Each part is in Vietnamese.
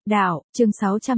Đạo, chương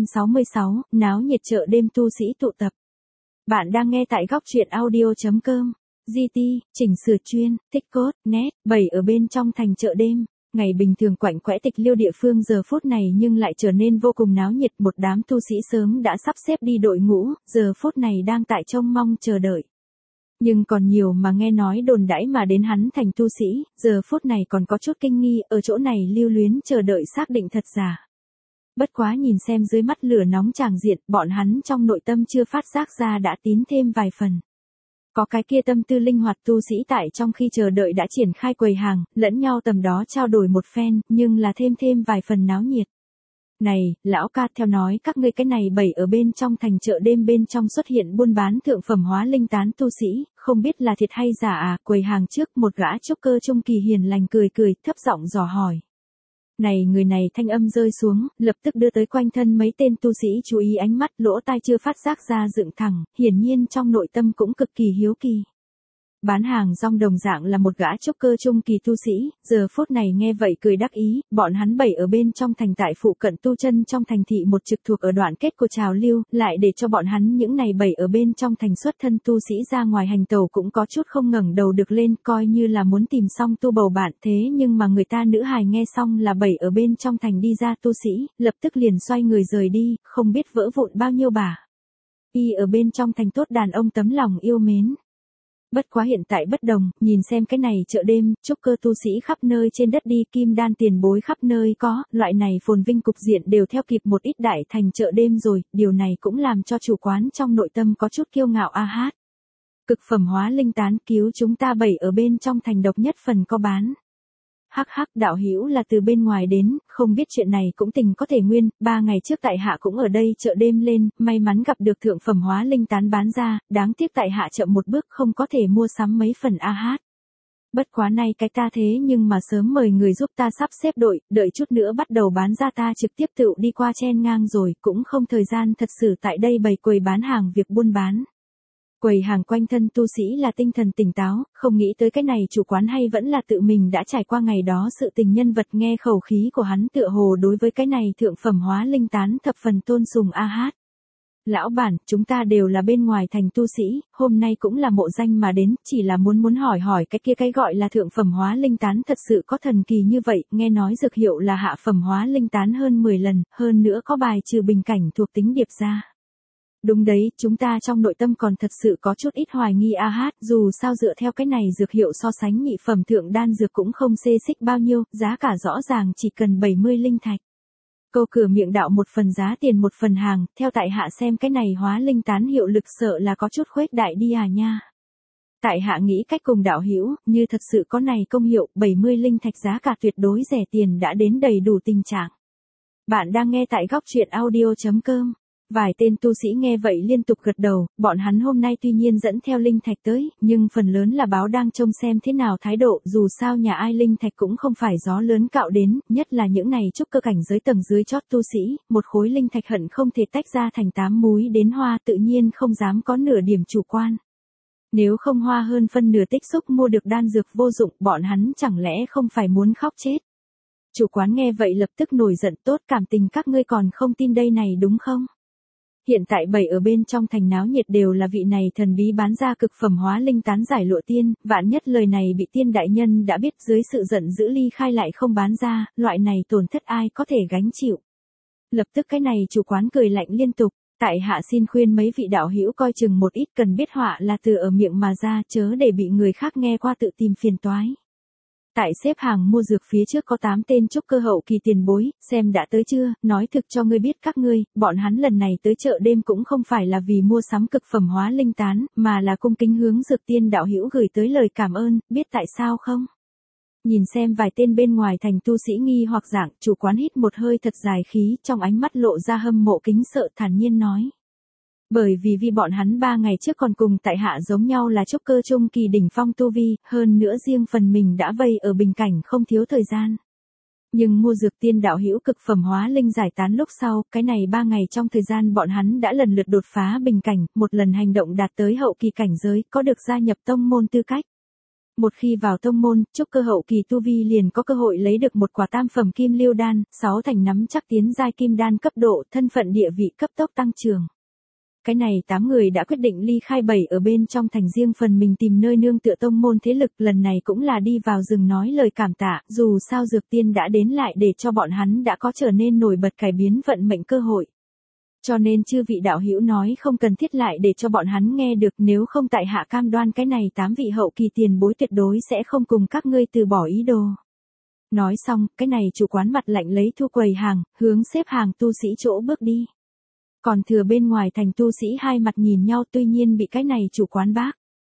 666, náo nhiệt chợ đêm tu sĩ tụ tập. Bạn đang nghe tại góc truyện audio.com. GT, chỉnh sửa chuyên, tích cốt, net, 7 ở bên trong thành chợ đêm. Ngày bình thường quạnh quẽ tịch liêu địa phương giờ phút này nhưng lại trở nên vô cùng náo nhiệt. Một đám tu sĩ sớm đã sắp xếp đi đội ngũ, giờ phút này đang tại trông mong chờ đợi. Nhưng còn nhiều mà nghe nói đồn đãi mà đến hắn thành tu sĩ, giờ phút này còn có chút kinh nghi, ở chỗ này lưu luyến chờ đợi xác định thật giả. Bất quá nhìn xem dưới mắt lửa nóng tràng diện, bọn hắn trong nội tâm chưa phát giác ra đã tín thêm vài phần. Có cái kia tâm tư linh hoạt tu sĩ tại trong khi chờ đợi đã triển khai quầy hàng, lẫn nhau tầm đó trao đổi một phen, nhưng là thêm vài phần náo nhiệt. Này, lão ca, theo nói các ngươi cái này bày ở bên trong thành chợ đêm bên trong xuất hiện buôn bán thượng phẩm hóa linh tán tu sĩ, không biết là thiệt hay giả à? Quầy hàng trước một gã trúc cơ trung kỳ hiền lành cười thấp giọng dò hỏi. Này, người này thanh âm rơi xuống, lập tức đưa tới quanh thân mấy tên tu sĩ chú ý ánh mắt, lỗ tai chưa phát giác ra dựng thẳng, hiển nhiên trong nội tâm cũng cực kỳ hiếu kỳ. Bán hàng rong đồng dạng là một gã trúc cơ trung kỳ tu sĩ, giờ phút này nghe vậy cười đắc ý, bọn hắn bày ở bên trong thành tại phụ cận tu chân trong thành thị một trực thuộc ở đoạn kết của trào lưu, lại để cho bọn hắn những này bày ở bên trong thành xuất thân tu sĩ ra ngoài hành tàu cũng có chút không ngẩng đầu được lên, coi như là muốn tìm xong tu bầu bạn. Thế nhưng mà người ta nữ hài nghe xong là bày ở bên trong thành đi ra tu sĩ, lập tức liền xoay người rời đi, không biết vỡ vụn bao nhiêu bả. Y ở bên trong thành tốt đàn ông tấm lòng yêu mến. Bất quá hiện tại bất đồng, nhìn xem cái này chợ đêm, trúc cơ tu sĩ khắp nơi trên đất đi, kim đan tiền bối khắp nơi có, loại này phồn vinh cục diện đều theo kịp một ít đại thành chợ đêm rồi, điều này cũng làm cho chủ quán trong nội tâm có chút kiêu ngạo a hát. Cực phẩm hóa linh tán cứu chúng ta bày ở bên trong thành độc nhất phần có bán. Hắc, đạo hữu là từ bên ngoài đến, không biết chuyện này cũng tình có thể nguyên, 3 ngày trước tại hạ cũng ở đây chợ đêm lên, may mắn gặp được thượng phẩm hóa linh tán bán ra, đáng tiếc tại hạ chậm một bước không có thể mua sắm mấy phần a hát. Bất quá nay cái ta thế nhưng mà sớm mời người giúp ta sắp xếp đội, đợi chút nữa bắt đầu bán ra ta trực tiếp tự đi qua chen ngang rồi, cũng không thời gian thật sự tại đây bày quầy bán hàng việc buôn bán. Quầy hàng quanh thân tu sĩ là tinh thần tỉnh táo, không nghĩ tới cái này chủ quán hay vẫn là tự mình đã trải qua ngày đó sự tình nhân vật, nghe khẩu khí của hắn tựa hồ đối với cái này thượng phẩm hóa linh tán thập phần tôn sùng a hát. Lão bản, chúng ta đều là bên ngoài thành tu sĩ, hôm nay cũng là mộ danh mà đến, chỉ là muốn hỏi cái kia cái gọi là thượng phẩm hóa linh tán thật sự có thần kỳ như vậy, nghe nói dược hiệu là hạ phẩm hóa linh tán hơn 10 lần, hơn nữa có bài trừ bình cảnh thuộc tính điệp ra. Đúng đấy, chúng ta trong nội tâm còn thật sự có chút ít hoài nghi a hát, dù sao dựa theo cái này dược hiệu so sánh nhị phẩm thượng đan dược cũng không xê xích bao nhiêu, giá cả rõ ràng chỉ cần 70 linh thạch. Câu cửa miệng đạo một phần giá tiền một phần hàng, theo tại hạ xem cái này hóa linh tán hiệu lực sợ là có chút khuếch đại đi à nha. Tại hạ nghĩ cách cùng đạo hữu, như thật sự có này công hiệu, 70 linh thạch giá cả tuyệt đối rẻ tiền đã đến đầy đủ tình trạng. Bạn đang nghe tại góc truyện audio.com. Vài tên tu sĩ nghe vậy liên tục gật đầu, bọn hắn hôm nay tuy nhiên dẫn theo linh thạch tới, nhưng phần lớn là báo đang trông xem thế nào thái độ, dù sao nhà ai linh thạch cũng không phải gió lớn cạo đến, nhất là những này trúc cơ cảnh giới tầng dưới chót tu sĩ, một khối linh thạch hận không thể tách ra thành 8 múi đến hoa, tự nhiên không dám có nửa điểm chủ quan. Nếu không hoa hơn phân nửa tích xúc mua được đan dược vô dụng, bọn hắn chẳng lẽ không phải muốn khóc chết. Chủ quán nghe vậy lập tức nổi giận, tốt, cảm tình các ngươi còn không tin đây này đúng không? Hiện tại bày ở bên trong thành náo nhiệt đều là vị này thần bí bán ra cực phẩm hóa linh tán giải lụa tiên, vạn nhất lời này bị tiên đại nhân đã biết, dưới sự giận dữ ly khai lại không bán ra, loại này tổn thất ai có thể gánh chịu. Lập tức cái này chủ quán cười lạnh liên tục, tại hạ xin khuyên mấy vị đạo hữu coi chừng một ít, cần biết họa là từ ở miệng mà ra, chớ để bị người khác nghe qua tự tìm phiền toái. Tại xếp hàng mua dược phía trước có 8 tên trúc cơ hậu kỳ tiền bối, xem đã tới chưa, nói thực cho ngươi biết các ngươi, bọn hắn lần này tới chợ đêm cũng không phải là vì mua sắm cực phẩm hóa linh tán, mà là cung kính hướng dược tiên đạo hữu gửi tới lời cảm ơn, biết tại sao không? Nhìn xem vài tên bên ngoài thành tu sĩ nghi hoặc dạng, chủ quán hít một hơi thật dài khí, trong ánh mắt lộ ra hâm mộ kính sợ, thản nhiên nói. Bởi vì bọn hắn 3 ngày trước còn cùng tại hạ giống nhau là trúc cơ trung kỳ đỉnh phong tu vi, hơn nữa riêng phần mình đã vây ở bình cảnh không thiếu thời gian. Nhưng mua dược tiên đạo hữu cực phẩm hóa linh giải tán lúc sau, cái này 3 ngày trong thời gian bọn hắn đã lần lượt đột phá bình cảnh, một lần hành động đạt tới hậu kỳ cảnh giới, có được gia nhập tông môn tư cách. Một khi vào tông môn, trúc cơ hậu kỳ tu vi liền có cơ hội lấy được một quả tam phẩm kim lưu đan, 6 thành nắm chắc tiến giai kim đan cấp độ, thân phận địa vị cấp tốc tăng trưởng. Cái này 8 người đã quyết định ly khai 7 ở bên trong thành riêng phần mình tìm nơi nương tựa tông môn thế lực, lần này cũng là đi vào rừng nói lời cảm tạ, dù sao dược tiên đã đến lại để cho bọn hắn đã có trở nên nổi bật cải biến vận mệnh cơ hội. Cho nên chư vị đạo hữu nói không cần thiết lại để cho bọn hắn nghe được, nếu không tại hạ cam đoan cái này 8 vị hậu kỳ tiền bối tuyệt đối sẽ không cùng các ngươi từ bỏ ý đồ. Nói xong, cái này chủ quán mặt lạnh lấy thu quầy hàng, hướng xếp hàng tu sĩ chỗ bước đi. Còn thừa bên ngoài thành tu sĩ hai mặt nhìn nhau, tuy nhiên bị cái này chủ quán bác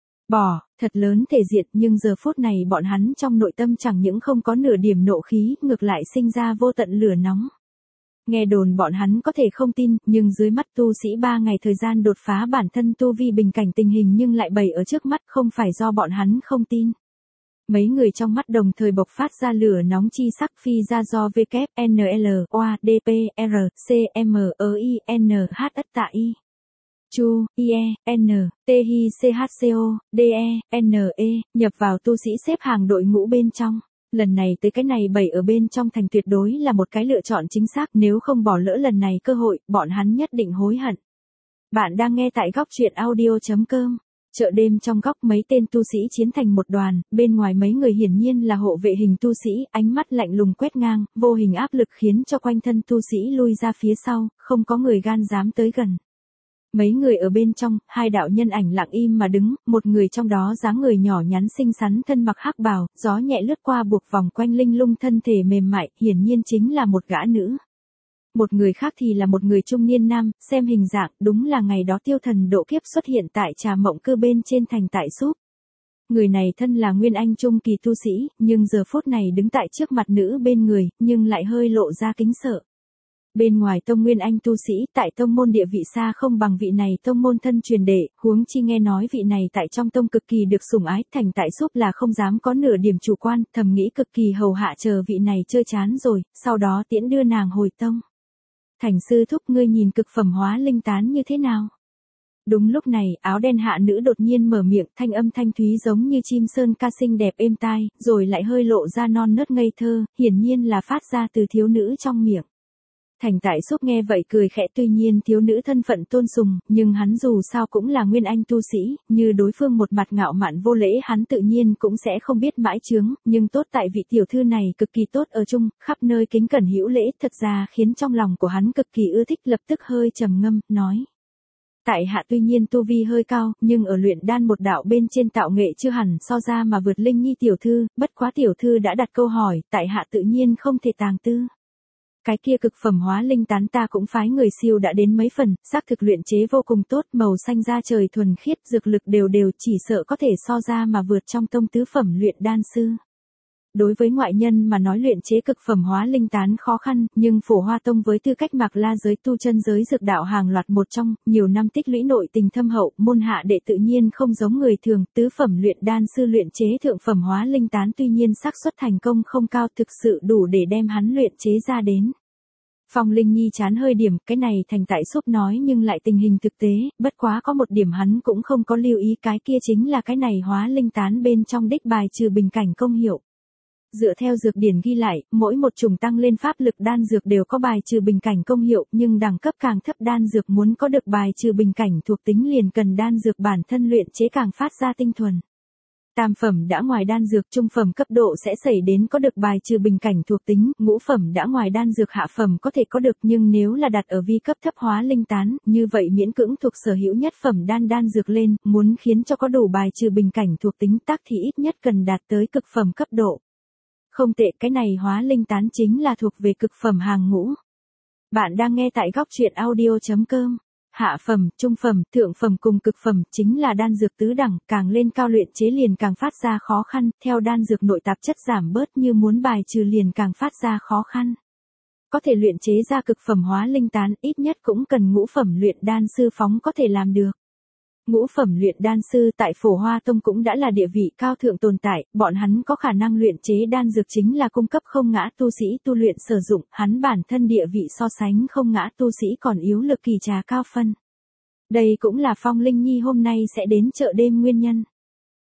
bỏ, thật lớn thể diện, nhưng giờ phút này bọn hắn trong nội tâm chẳng những không có nửa điểm nộ khí, ngược lại sinh ra vô tận lửa nóng. Nghe đồn bọn hắn có thể không tin, nhưng dưới mắt tu sĩ 3 ngày thời gian đột phá bản thân tu vi bình cảnh tình hình nhưng lại bày ở trước mắt, không phải do bọn hắn không tin. Mấy người trong mắt đồng thời bộc phát ra lửa nóng chi sắc, phi ra do WNL, OA, DP, R, C, M, E, I, N, H, ất tạ I. Chu, IE, N, T, Hi, C, H, C, O, D, E, N, E, nhập vào tu sĩ xếp hàng đội ngũ bên trong. Lần này tới cái này 7 ở bên trong thành tuyệt đối là một cái lựa chọn chính xác, nếu không bỏ lỡ lần này cơ hội, bọn hắn nhất định hối hận. Bạn đang nghe tại góc truyện audio.com. Chợ đêm trong góc, mấy tên tu sĩ chiến thành một đoàn, bên ngoài mấy người hiển nhiên là hộ vệ hình tu sĩ, ánh mắt lạnh lùng quét ngang, vô hình áp lực khiến cho quanh thân tu sĩ lui ra phía sau, không có người gan dám tới gần. Mấy người ở bên trong, hai đạo nhân ảnh lặng im mà đứng, một người trong đó dáng người nhỏ nhắn xinh xắn, thân mặc hắc bào, gió nhẹ lướt qua buộc vòng quanh linh lung thân thể mềm mại, hiển nhiên chính là một gã nữ. Một người khác thì là một người trung niên nam, xem hình dạng, đúng là ngày đó tiêu thần độ kiếp xuất hiện tại Trà Mộng Cư bên trên thành Tại Súp. Người này thân là nguyên anh trung kỳ tu sĩ, nhưng giờ phút này đứng tại trước mặt nữ bên người, nhưng lại hơi lộ ra kính sợ. Bên ngoài tông nguyên anh tu sĩ, tại tông môn địa vị xa không bằng vị này tông môn thân truyền đệ, huống chi nghe nói vị này tại trong tông cực kỳ được sủng ái, thành Tại Súp là không dám có nửa điểm chủ quan, thầm nghĩ cực kỳ hầu hạ chờ vị này chơi chán rồi, sau đó tiễn đưa nàng hồi tông. Thành sư thúc, ngươi nhìn cực phẩm hóa linh tán như thế nào? Đúng lúc này, áo đen hạ nữ đột nhiên mở miệng, thanh âm thanh thúy giống như chim sơn ca xinh đẹp êm tai, rồi lại hơi lộ ra non nớt ngây thơ, hiển nhiên là phát ra từ thiếu nữ trong miệng. Thành Tại Súp nghe vậy cười khẽ, tuy nhiên thiếu nữ thân phận tôn sùng, nhưng hắn dù sao cũng là nguyên anh tu sĩ, như đối phương một mặt ngạo mạn vô lễ hắn tự nhiên cũng sẽ không biết mãi chướng, nhưng tốt tại vị tiểu thư này cực kỳ tốt ở chung, khắp nơi kính cẩn hữu lễ, thật ra khiến trong lòng của hắn cực kỳ ưa thích, lập tức hơi trầm ngâm, nói. Tại hạ tuy nhiên tu vi hơi cao, nhưng ở luyện đan một đạo bên trên tạo nghệ chưa hẳn so ra mà vượt Linh Nhi tiểu thư, bất quá tiểu thư đã đặt câu hỏi, tại hạ tự nhiên không thể tàng tư. Cái kia cực phẩm hóa linh tán ta cũng phái người siêu đã đến mấy phần, xác thực luyện chế vô cùng tốt, màu xanh da trời thuần khiết, dược lực đều đều, chỉ sợ có thể so ra mà vượt trong tông tứ phẩm luyện đan sư. Đối với ngoại nhân mà nói luyện chế cực phẩm hóa linh tán khó khăn, nhưng Phổ Hoa Tông với tư cách Mạc La giới tu chân giới dược đạo hàng loạt một trong, nhiều năm tích lũy nội tình thâm hậu, môn hạ đệ tự nhiên không giống người thường, tứ phẩm luyện đan sư luyện chế thượng phẩm hóa linh tán tuy nhiên xác suất thành công không cao, thực sự đủ để đem hắn luyện chế ra đến. Phong Linh Nhi chán hơi điểm, cái này Thành Tại Súp nói nhưng lại tình hình thực tế, bất quá có một điểm hắn cũng không có lưu ý, cái kia chính là cái này hóa linh tán bên trong đích bài trừ bình cảnh công hiệu. Dựa theo dược điển ghi lại, mỗi một chủng tăng lên pháp lực đan dược đều có bài trừ bình cảnh công hiệu, nhưng đẳng cấp càng thấp đan dược muốn có được bài trừ bình cảnh thuộc tính liền cần đan dược bản thân luyện chế càng phát ra tinh thuần. Tam phẩm đã ngoài đan dược, trung phẩm cấp độ sẽ xảy đến có được bài trừ bình cảnh thuộc tính, ngũ phẩm đã ngoài đan dược, hạ phẩm có thể có được, nhưng nếu là đặt ở vi cấp thấp hóa linh tán, như vậy miễn cưỡng thuộc sở hữu nhất phẩm đan dược lên, muốn khiến cho có đủ bài trừ bình cảnh thuộc tính tác thì ít nhất cần đạt tới cực phẩm cấp độ. Không tệ, cái này hóa linh tán chính là thuộc về cực phẩm hàng ngũ. Bạn đang nghe tại góc truyện audio.com. Hạ phẩm, trung phẩm, thượng phẩm cùng cực phẩm chính là đan dược tứ đẳng, càng lên cao luyện chế liền càng phát ra khó khăn, theo đan dược nội tạp chất giảm bớt như muốn bài trừ liền càng phát ra khó khăn. Có thể luyện chế ra cực phẩm hóa linh tán, ít nhất cũng cần ngũ phẩm luyện đan sư phóng có thể làm được. Ngũ phẩm luyện đan sư tại Phổ Hoa Tông cũng đã là địa vị cao thượng tồn tại, bọn hắn có khả năng luyện chế đan dược chính là cung cấp không ngã tu sĩ tu luyện sử dụng, hắn bản thân địa vị so sánh không ngã tu sĩ còn yếu lực kỳ trà cao phân. Đây cũng là Phong Linh Nhi hôm nay sẽ đến chợ đêm nguyên nhân.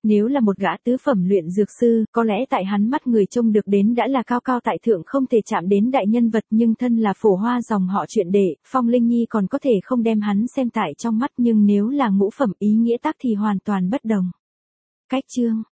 Nếu là một gã tứ phẩm luyện dược sư, có lẽ tại hắn mắt người trông được đến đã là cao cao tại thượng không thể chạm đến đại nhân vật, nhưng thân là phổ hoa dòng họ chuyện đệ, Phong Linh Nhi còn có thể không đem hắn xem tại trong mắt, nhưng nếu là ngũ phẩm ý nghĩa tác thì hoàn toàn bất đồng. Cách chương